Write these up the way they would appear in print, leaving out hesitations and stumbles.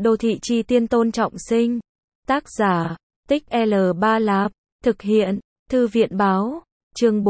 Đô thị chi tiên Tôn Trọng Sinh. Tác giả, Tích L3 Lạp. Thực hiện, Thư viện báo. Chương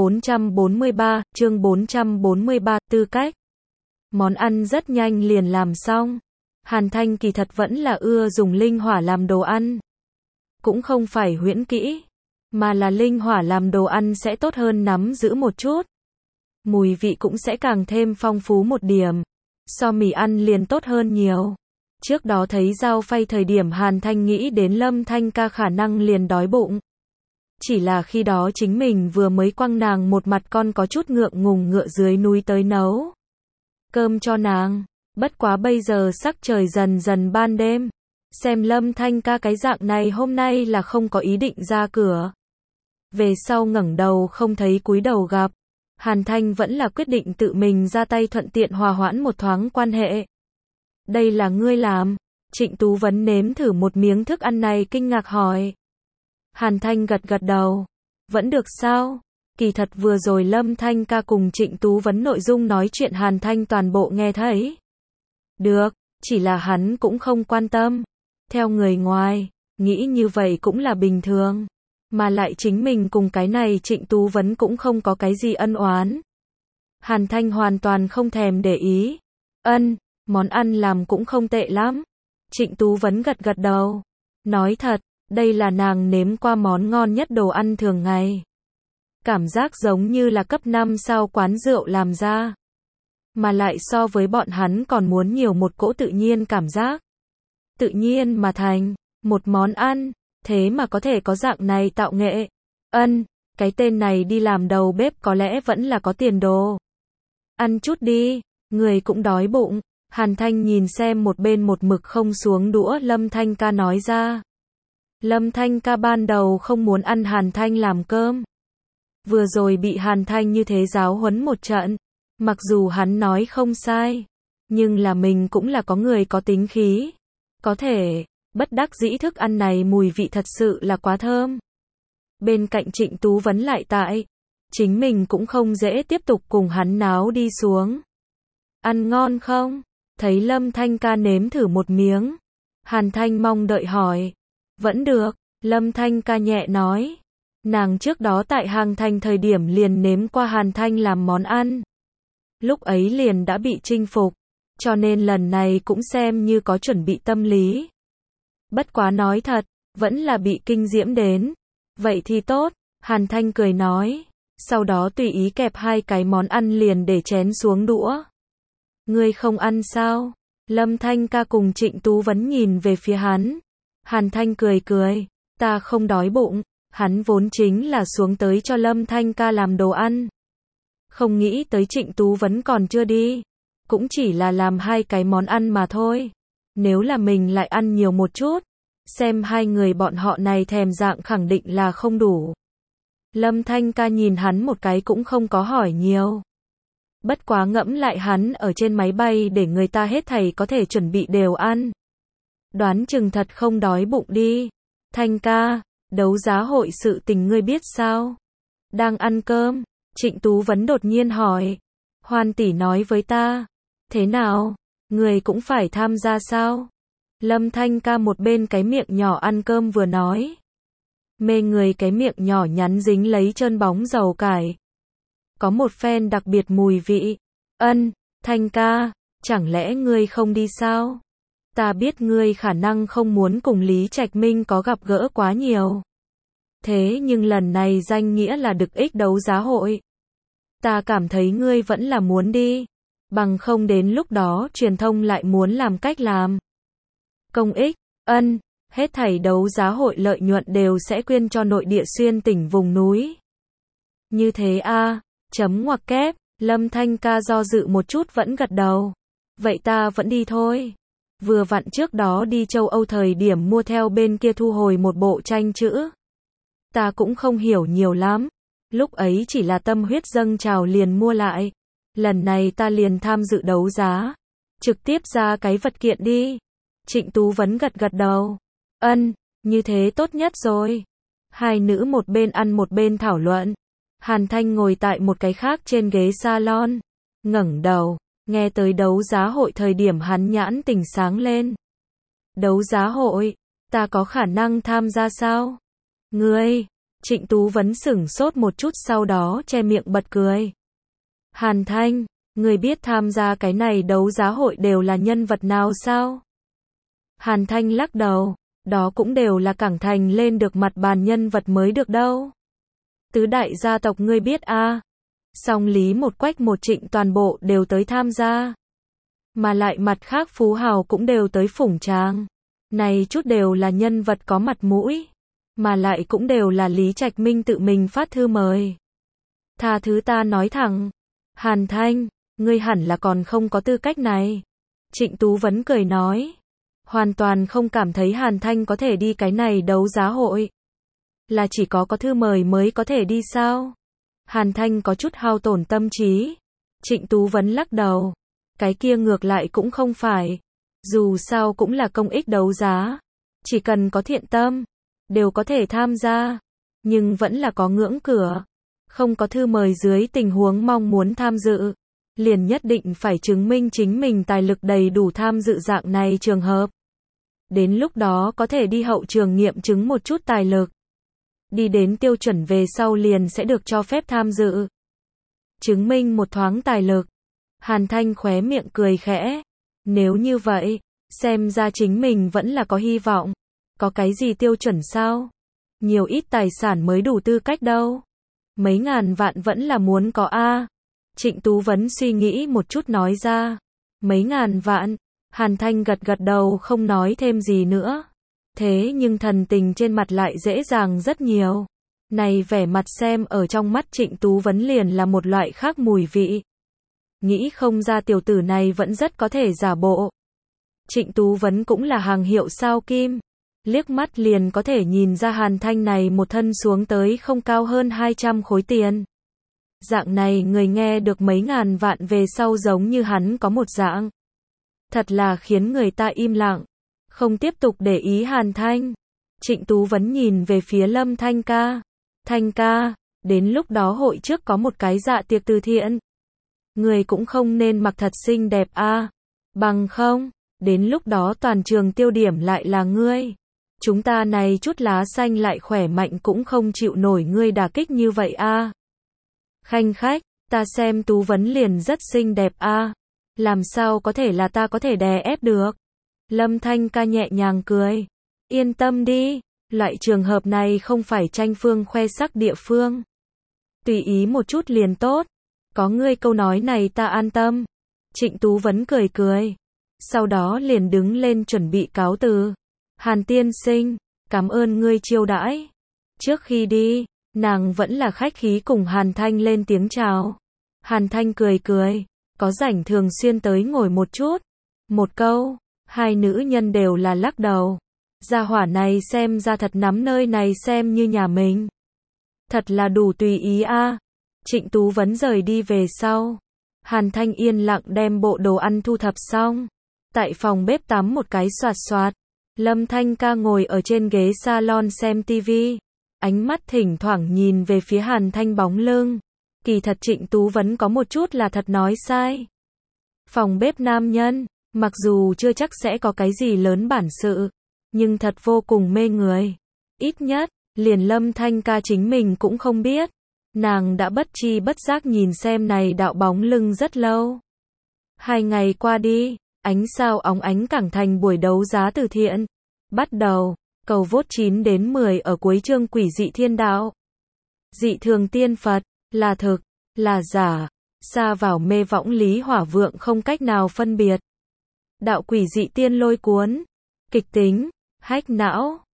443, tư cách. Món ăn rất nhanh liền làm xong. Hàn Thanh kỳ thật vẫn là ưa dùng linh hỏa làm đồ ăn. Cũng không phải huyễn kỹ, mà là linh hỏa làm đồ ăn sẽ tốt hơn nắm giữ một chút. Mùi vị cũng sẽ càng thêm phong phú một điểm. So mì ăn liền tốt hơn nhiều. Trước đó thấy dao phay thời điểm Hàn Thanh nghĩ đến Lâm Thanh ca khả năng liền đói bụng. Chỉ là khi đó chính mình vừa mới quăng nàng một mặt con có chút ngượng ngùng ngựa dưới núi tới nấu cơm cho nàng. Bất quá bây giờ sắc trời dần dần ban đêm. Xem Lâm Thanh ca cái dạng này hôm nay là không có ý định ra cửa. Về sau ngẩng đầu không thấy cúi đầu gặp. Hàn Thanh vẫn là quyết định tự mình ra tay thuận tiện hòa hoãn một thoáng quan hệ. Đây là ngươi làm. Trịnh Tú Vấn nếm thử một miếng thức ăn này kinh ngạc hỏi. Hàn Thanh gật gật đầu. Vẫn được sao? Kỳ thật vừa rồi Lâm Thanh ca cùng Trịnh Tú Vấn nội dung nói chuyện Hàn Thanh toàn bộ nghe thấy. Được, chỉ là hắn cũng không quan tâm. Theo người ngoài, nghĩ như vậy cũng là bình thường. Mà lại chính mình cùng cái này Trịnh Tú Vấn cũng không có cái gì ân oán. Hàn Thanh hoàn toàn không thèm để ý. Món ăn làm cũng không tệ lắm. Trịnh Tú Vấn gật gật đầu. Nói thật, đây là nàng nếm qua món ngon nhất đồ ăn thường ngày. Cảm giác giống như là cấp 5 sao quán rượu làm ra. Mà lại so với bọn hắn còn muốn nhiều một cỗ tự nhiên cảm giác. Tự nhiên mà thành một món ăn, thế mà có thể có dạng này tạo nghệ. Cái tên này đi làm đầu bếp có lẽ vẫn là có tiền đồ. Ăn chút đi, người cũng đói bụng. Hàn Thanh nhìn xem một bên một mực không xuống đũa Lâm Thanh ca nói ra. Lâm Thanh ca ban đầu không muốn ăn Hàn Thanh làm cơm. Vừa rồi bị Hàn Thanh như thế giáo huấn một trận. Mặc dù hắn nói không sai, nhưng là mình cũng là có người có tính khí. Có thể, bất đắc dĩ thức ăn này mùi vị thật sự là quá thơm. Bên cạnh Trịnh Tú Vấn lại tại. Chính mình cũng không dễ tiếp tục cùng hắn náo đi xuống. Ăn ngon không? Thấy Lâm Thanh ca nếm thử một miếng. Hàn Thanh mong đợi hỏi. Vẫn được, Lâm Thanh ca nhẹ nói. Nàng trước đó tại Hàng Thành thời điểm liền nếm qua Hàn Thanh làm món ăn. Lúc ấy liền đã bị chinh phục, cho nên lần này cũng xem như có chuẩn bị tâm lý. Bất quá nói thật, vẫn là bị kinh diễm đến. Vậy thì tốt, Hàn Thanh cười nói. Sau đó tùy ý kẹp hai cái món ăn liền để chén xuống đũa. Ngươi không ăn sao? Lâm Thanh ca cùng Trịnh Tú Vấn nhìn về phía hắn. Hàn Thanh cười cười. Ta không đói bụng. Hắn vốn chính là xuống tới cho Lâm Thanh ca làm đồ ăn. Không nghĩ tới Trịnh Tú Vấn còn chưa đi. Cũng chỉ là làm hai cái món ăn mà thôi. Nếu là mình lại ăn nhiều một chút. Xem hai người bọn họ này thèm dạng khẳng định là không đủ. Lâm Thanh ca nhìn hắn một cái cũng không có hỏi nhiều. Bất quá ngẫm lại hắn ở trên máy bay để người ta hết thảy có thể chuẩn bị đều ăn. Đoán chừng thật không đói bụng đi. Thanh ca, đấu giá hội sự tình ngươi biết sao? Đang ăn cơm, Trịnh Tú Vấn đột nhiên hỏi. Hoan tỷ nói với ta. Thế nào? Người cũng phải tham gia sao? Lâm Thanh ca một bên cái miệng nhỏ ăn cơm vừa nói. Mê người cái miệng nhỏ nhắn dính lấy trơn bóng dầu cải. Có một phen đặc biệt mùi vị. Thanh ca, chẳng lẽ ngươi không đi sao? Ta biết ngươi khả năng không muốn cùng Lý Trạch Minh có gặp gỡ quá nhiều. Thế nhưng lần này danh nghĩa là được ích đấu giá hội. Ta cảm thấy ngươi vẫn là muốn đi. Bằng không đến lúc đó truyền thông lại muốn làm cách làm. Công ích, hết thảy đấu giá hội lợi nhuận đều sẽ quyên cho nội địa xuyên tỉnh vùng núi. Như thế a, chấm ngoặc kép, Lâm Thanh ca do dự một chút vẫn gật đầu. Vậy ta vẫn đi thôi. Vừa vặn trước đó đi châu Âu thời điểm mua theo bên kia thu hồi một bộ tranh chữ. Ta cũng không hiểu nhiều lắm. Lúc ấy chỉ là tâm huyết dâng trào liền mua lại. Lần này ta liền tham dự đấu giá. Trực tiếp ra cái vật kiện đi. Trịnh Tú Vấn gật gật đầu. Như thế tốt nhất rồi. Hai nữ một bên ăn một bên thảo luận. Hàn Thanh ngồi tại một cái khác trên ghế salon. Ngẩng đầu, nghe tới đấu giá hội thời điểm hắn nhãn tỉnh sáng lên. Đấu giá hội, ta có khả năng tham gia sao? Ngươi, Trịnh Tú Vấn sửng sốt một chút sau đó che miệng bật cười. Hàn Thanh, ngươi biết tham gia cái này đấu giá hội đều là nhân vật nào sao? Hàn Thanh lắc đầu, đó cũng đều là cảng thành lên được mặt bàn nhân vật mới được đâu. Tứ đại gia tộc ngươi biết a? Song Lý một Quách một Trịnh toàn bộ đều tới tham gia. Mà lại mặt khác phú hào cũng đều tới phủng tràng. Này chút đều là nhân vật có mặt mũi. Mà lại cũng đều là Lý Trạch Minh tự mình phát thư mời. Tha thứ ta nói thẳng. Hàn Thanh, ngươi hẳn là còn không có tư cách này. Trịnh Tú Vấn cười nói. Hoàn toàn không cảm thấy Hàn Thanh có thể đi cái này đấu giá hội. Là chỉ có thư mời mới có thể đi sao? Hàn Thanh có chút hao tổn tâm trí. Trịnh Tú Vấn lắc đầu. Cái kia ngược lại cũng không phải. Dù sao cũng là công ích đấu giá. Chỉ cần có thiện tâm, đều có thể tham gia. Nhưng vẫn là có ngưỡng cửa. Không có thư mời dưới tình huống mong muốn tham dự. Liền nhất định phải chứng minh chính mình tài lực đầy đủ tham dự dạng này trường hợp. Đến lúc đó có thể đi hậu trường nghiệm chứng một chút tài lực. Đi đến tiêu chuẩn về sau liền sẽ được cho phép tham dự. Chứng minh một thoáng tài lực. Hàn Thanh khóe miệng cười khẽ. Nếu như vậy, xem ra chính mình vẫn là có hy vọng. Có cái gì tiêu chuẩn sao? Nhiều ít tài sản mới đủ tư cách đâu. Mấy ngàn vạn vẫn là muốn có a. Trịnh Tú Vấn suy nghĩ một chút nói ra. Mấy ngàn vạn. Hàn Thanh gật gật đầu không nói thêm gì nữa. Thế nhưng thần tình trên mặt lại dễ dàng rất nhiều. Này vẻ mặt xem ở trong mắt Trịnh Tú Vấn liền là một loại khác mùi vị. Nghĩ không ra tiểu tử này vẫn rất có thể giả bộ. Trịnh Tú Vấn cũng là hàng hiệu sao kim. Liếc mắt liền có thể nhìn ra Hàn Thanh này một thân xuống tới không cao hơn 200 khối tiền. Dạng này người nghe được mấy ngàn vạn về sau giống như hắn có một dạng. Thật là khiến người ta im lặng. Không tiếp tục để ý Hàn Thanh. Trịnh Tú Vấn nhìn về phía Lâm Thanh ca. Thanh ca, đến lúc đó hội trước có một cái dạ tiệc từ thiện. Người cũng không nên mặc thật xinh đẹp a. Bằng không, đến lúc đó toàn trường tiêu điểm lại là ngươi. Chúng ta này chút lá xanh lại khỏe mạnh cũng không chịu nổi ngươi đả kích như vậy a. Khanh khách, ta xem Tú Vấn liền rất xinh đẹp a. Làm sao có thể là ta có thể đè ép được. Lâm Thanh ca nhẹ nhàng cười. Yên tâm đi, loại trường hợp này không phải tranh phương khoe sắc địa phương. Tùy ý một chút liền tốt. Có ngươi câu nói này ta an tâm. Trịnh Tú Vấn cười cười. Sau đó liền đứng lên chuẩn bị cáo từ. Hàn tiên sinh, cảm ơn ngươi chiêu đãi. Trước khi đi, nàng vẫn là khách khí cùng Hàn Thanh lên tiếng chào. Hàn Thanh cười cười. Có rảnh thường xuyên tới ngồi một chút. Một câu, hai nữ nhân đều là lắc đầu. Gia hỏa này xem ra thật nắm nơi này xem như nhà mình. Thật là đủ tùy ý a. Trịnh Tú Vấn rời đi về sau. Hàn Thanh yên lặng đem bộ đồ ăn thu thập xong. Tại phòng bếp tắm một cái xoạt xoạt. Lâm Thanh ca ngồi ở trên ghế salon xem tivi. Ánh mắt thỉnh thoảng nhìn về phía Hàn Thanh bóng lưng. Kỳ thật Trịnh Tú Vấn có một chút là thật nói sai. Phòng bếp nam nhân, mặc dù chưa chắc sẽ có cái gì lớn bản sự, nhưng thật vô cùng mê người. Ít nhất, liền Lâm Thanh ca chính mình cũng không biết. Nàng đã bất chi bất giác nhìn xem này đạo bóng lưng rất lâu. 2 ngày qua đi, ánh sao óng ánh cảng thành buổi đấu giá từ thiện. Bắt đầu, cầu vote 9 đến 10 ở cuối chương quỷ dị thiên đạo. Dị thường tiên Phật, là thực, là giả, xa vào mê võng lý hỏa vượng không cách nào phân biệt. Đạo quỷ dị tiên lôi cuốn, kịch tính, hách não.